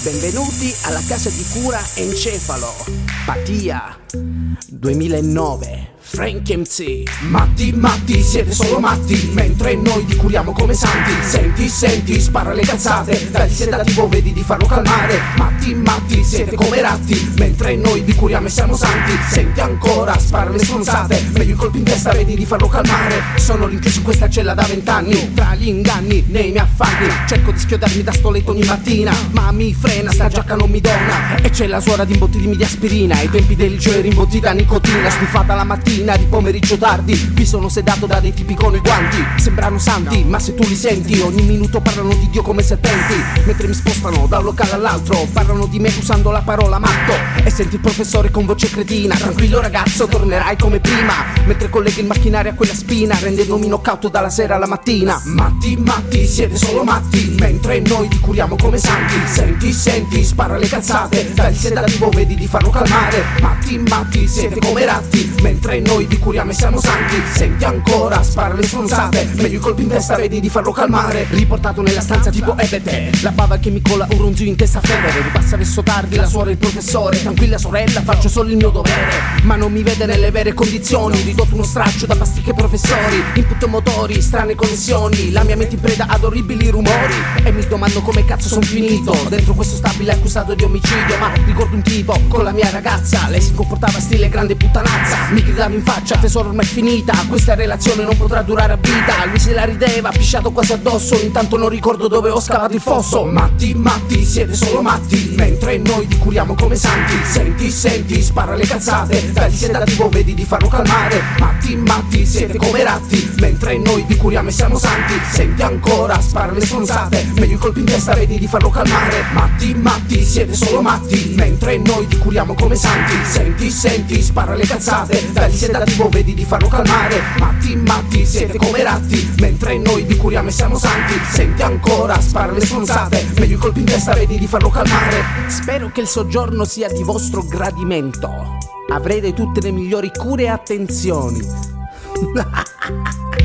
Benvenuti alla casa di cura encefalopatia 2009. Frank MC. Matti, siete solo matti, mentre noi vi curiamo come santi. Senti, spara le cazzate, dagli sedativo vedi di farlo calmare. Matti, siete come ratti, mentre noi vi curiamo e siamo santi. Senti ancora, spara le stronzate, meglio i colpi in testa vedi di farlo calmare. Sono rinchiuso in questa cella da 20 anni, tra gli inganni, nei miei affanni. Cerco di schiodarmi da sto letto ogni mattina, ma mi frena, sta giacca non mi dona. E c'è la suora di imbottirmi di aspirina, ai tempi del liceo rimbottita da nicotina. Stufata la mattina, di pomeriggio tardi, qui sono sedato da dei tipi con i guanti. Sembrano santi, ma se tu li senti, ogni minuto parlano di Dio come serpenti. Mentre mi spostano da un locale all'altro, parlano di me usando la parola matto. E senti il professore con voce cretina: tranquillo ragazzo, tornerai come prima. Mentre collega il macchinario a quella spina, rendendomi knockout dalla sera alla mattina. Matti, siete solo matti, mentre noi vi curiamo come santi. Senti, spara le cazzate, dagli sedativo vedi di farlo calmare. Matti, siete come ratti, mentre noi vi curiamo e siamo santi. Senti ancora, spara le stronzate, meglio i colpi in testa vedi di farlo calmare. Riportato nella stanza tipo ebete, la bava che mi cola un ronzio in testa febbre. Ripassa verso tardi la suora e il professore, tranquilla sorella, faccio solo il mio dovere. Ma non mi vede nelle vere condizioni, ridotto uno straccio da pasticche professori. Input motori, strane connessioni, la mia mente in preda ad orribili rumori. E mi domando come cazzo son finito dentro questo stabile accusato di omicidio. Ma ricordo un tipo con la mia ragazza, lei si comportava stile grande puttanazza. Mi gridava in faccia: tesoro, ormai è finita, questa relazione non potrà durare a vita. Lui se la rideva, pisciato quasi addosso, intanto non ricordo dove ho scavato il fosso. Matti, siete solo matti, mentre noi vi curiamo come santi. Senti, spara le cazzate, dagli sedativo vedi di farlo calmare. Matti, siete come ratti, mentre noi vi curiamo e siamo santi. Senti ancora, spara le stronzate, meglio i colpi in testa vedi di farlo calmare. Matti, siete solo matti, mentre noi vi curiamo come santi. Senti, spara le cazzate, dagli sedativo vedi di farlo calmare. Matti, siete come ratti, mentre noi vi curiamo e siamo santi. Senti ancora, spara le stronzate, meglio i colpi in testa vedi di farlo calmare. Spero che il soggiorno sia di vostro gradimento. Avrete tutte le migliori cure e attenzioni.